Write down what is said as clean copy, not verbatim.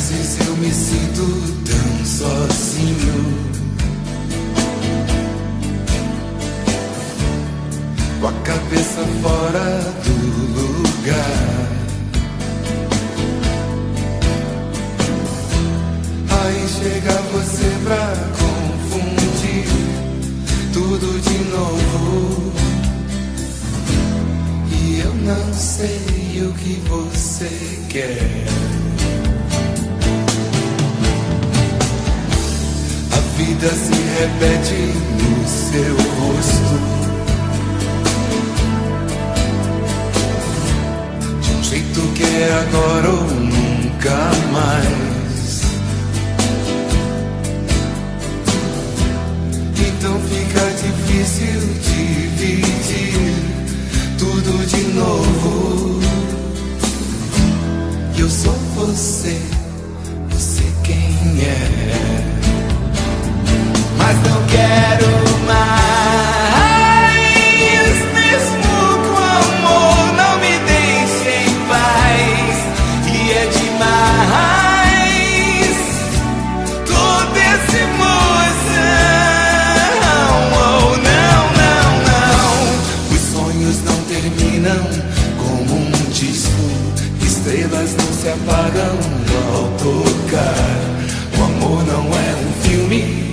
vezes eu me sinto tão sozinho, com a cabeça fora do lugar. Aí chega você pra confundir tudo de novo, e eu não sei o que você quer. A vida se repete no seu rosto, de um jeito que é agora ou nunca mais. Então fica difícil dividir tudo de novo. Eu sou você, você quem é. Mas não quero mais, mesmo que o amor não me deixe em paz. E é demais todo esse emoção. Oh, não, não, não. Os sonhos não terminam como um disco, estrelas não se apagam ao tocar. O amor não é um filme